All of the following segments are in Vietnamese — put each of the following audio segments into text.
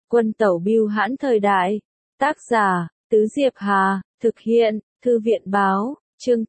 Quân tẩu bưu hãn thời đại. Tác giả, Tứ Diệp Hà, thực hiện, Thư viện báo, chương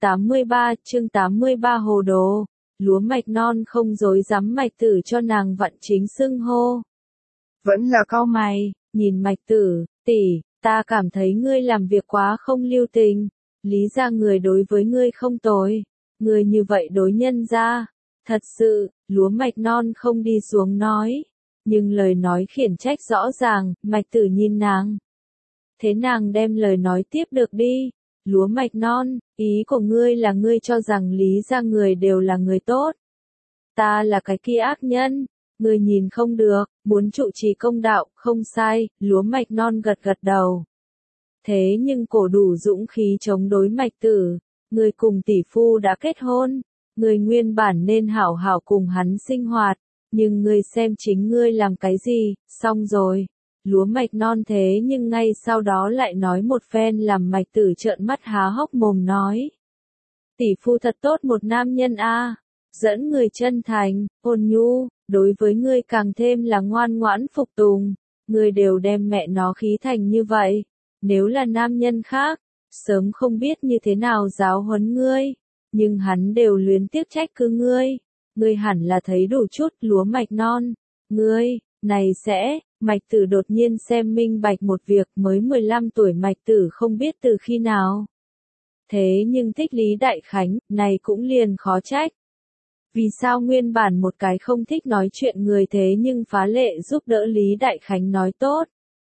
83 hồ đồ. Lúa mạch non không dối dám Mạch Tử cho nàng vặn chính xưng hô. Vẫn là cau mày, nhìn Mạch Tử, tỷ, ta cảm thấy ngươi làm việc quá không lưu tình, lý ra người đối với ngươi không tồi, ngươi như vậy đối nhân ra, thật sự, lúa mạch non không đi xuống nói, nhưng lời nói khiển trách rõ ràng, Mạch Tử nhìn nàng. Thế nàng đem lời nói tiếp được đi, lúa mạch non, ý của ngươi là ngươi cho rằng lý ra người đều là người tốt. Ta là cái kia ác nhân, ngươi nhìn không được, muốn trụ trì công đạo, không sai, lúa mạch non gật gật đầu. Thế nhưng cổ đủ dũng khí chống đối Mạch Tử, ngươi cùng tỷ phu đã kết hôn, ngươi nguyên bản nên hảo hảo cùng hắn sinh hoạt, nhưng ngươi xem chính ngươi làm cái gì, xong rồi. Lúa mạch non thế nhưng ngay sau đó lại nói một phen làm Mạch Tử trợn mắt há hốc mồm nói. Tỷ phu thật tốt một nam nhân a, dẫn người chân thành, ôn nhu, đối với ngươi càng thêm là ngoan ngoãn phục tùng, ngươi đều đem mẹ nó khí thành như vậy, nếu là nam nhân khác, sớm không biết như thế nào giáo huấn ngươi, nhưng hắn đều luyến tiếc trách cứ ngươi hẳn là thấy đủ chút lúa mạch non, ngươi, này sẽ. Mạch Tử đột nhiên xem minh bạch một việc, mới 15 tuổi Mạch Tử không biết từ khi nào. Thế nhưng thích Lý Đại Khánh, này cũng liền khó trách. Vì sao nguyên bản một cái không thích nói chuyện người thế nhưng phá lệ giúp đỡ Lý Đại Khánh nói tốt?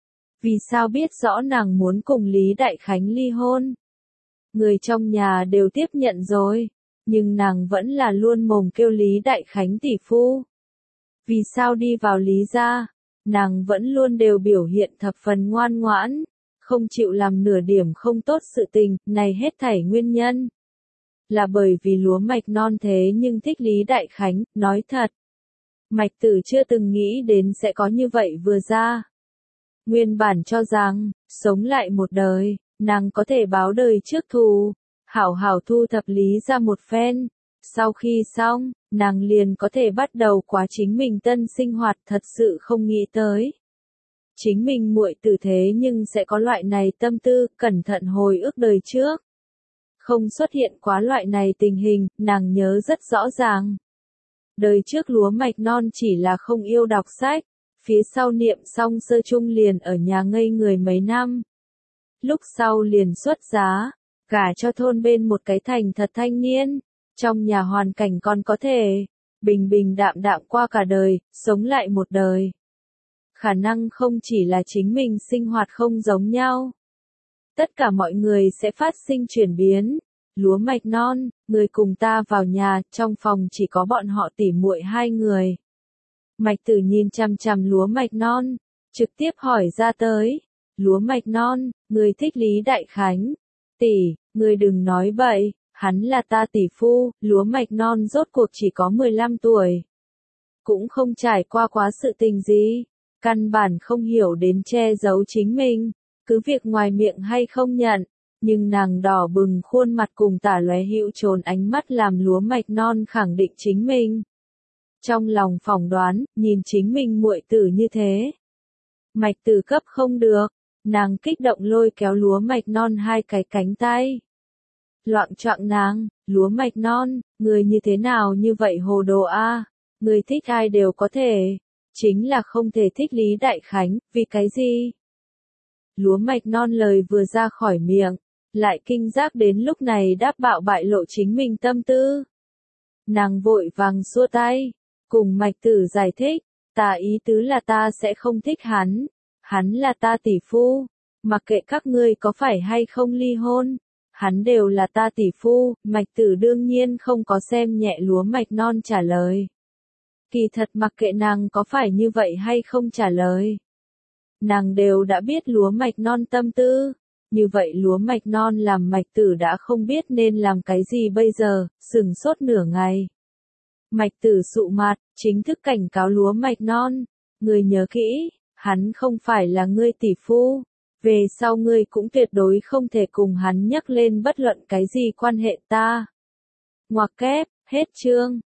Vì sao biết rõ nàng muốn cùng Lý Đại Khánh ly hôn? Người trong nhà đều tiếp nhận rồi, nhưng nàng vẫn là luôn mồm kêu Lý Đại Khánh tỷ phu. Vì sao đi vào Lý gia? Nàng vẫn luôn đều biểu hiện thập phần ngoan ngoãn, không chịu làm nửa điểm không tốt sự tình, này hết thảy nguyên nhân. Là bởi vì lúa mạch non thế nhưng thích Lý Đại Khánh, nói thật. Mạch Tử chưa từng nghĩ đến sẽ có như vậy vừa ra. Nguyên bản cho rằng, sống lại một đời, nàng có thể báo đời trước thù, hảo hảo thu thập Lý ra một phen. Sau khi xong, nàng liền có thể bắt đầu quá chính mình tân sinh hoạt, thật sự không nghĩ tới. Chính mình muội tử thế nhưng sẽ có loại này tâm tư, cẩn thận hồi ức đời trước. Không xuất hiện quá loại này tình hình, nàng nhớ rất rõ ràng. Đời trước lúa mạch non chỉ là không yêu đọc sách, phía sau niệm xong sơ trung liền ở nhà ngây người mấy năm. Lúc sau liền xuất giá, gả cho thôn bên một cái thành thật thanh niên. Trong nhà hoàn cảnh còn có thể, bình bình đạm đạm qua cả đời, sống lại một đời. Khả năng không chỉ là chính mình sinh hoạt không giống nhau. Tất cả mọi người sẽ phát sinh chuyển biến. Lúa mạch non, người cùng ta vào nhà, trong phòng chỉ có bọn họ tỉ muội hai người. Mạch Tử nhìn chằm chằm lúa mạch non, trực tiếp hỏi ra tới. Lúa mạch non, người thích Lý Đại Khánh. Tỷ, người đừng nói bậy. Hắn là ta tỷ phu, lúa mạch non rốt cuộc chỉ có 15 tuổi. Cũng không trải qua quá sự tình gì, căn bản không hiểu đến che giấu chính mình, cứ việc ngoài miệng hay không nhận, nhưng nàng đỏ bừng khuôn mặt cùng tả lóe hữu trồn ánh mắt làm lúa mạch non khẳng định chính mình. Trong lòng phỏng đoán, nhìn chính mình muội tử như thế. Mạch Tử cấp không được, nàng kích động lôi kéo lúa mạch non hai cái cánh tay. Loạng choạng nàng, lúa mạch non, người như thế nào như vậy hồ đồ a? Người thích ai đều có thể, chính là không thể thích Lý Đại Khánh, vì cái gì? Lúa mạch non lời vừa ra khỏi miệng, lại kinh giác đến lúc này đáp bạo bại lộ chính mình tâm tư. Nàng vội vàng xua tay, cùng Mạch Tử giải thích, ta ý tứ là ta sẽ không thích hắn là ta tỷ phu, mặc kệ các ngươi có phải hay không ly hôn. Hắn đều là ta tỷ phu, Mạch Tử đương nhiên không có xem nhẹ lúa mạch non trả lời. Kỳ thật mặc kệ nàng có phải như vậy hay không trả lời. Nàng đều đã biết lúa mạch non tâm tư, như vậy lúa mạch non làm Mạch Tử đã không biết nên làm cái gì bây giờ, sửng sốt nửa ngày. Mạch Tử sụ mặt, chính thức cảnh cáo lúa mạch non, người nhớ kỹ, hắn không phải là ngươi tỷ phu. Về sau ngươi cũng tuyệt đối không thể cùng hắn nhắc lên bất luận cái gì quan hệ ta. Ngoặc kép, hết chương.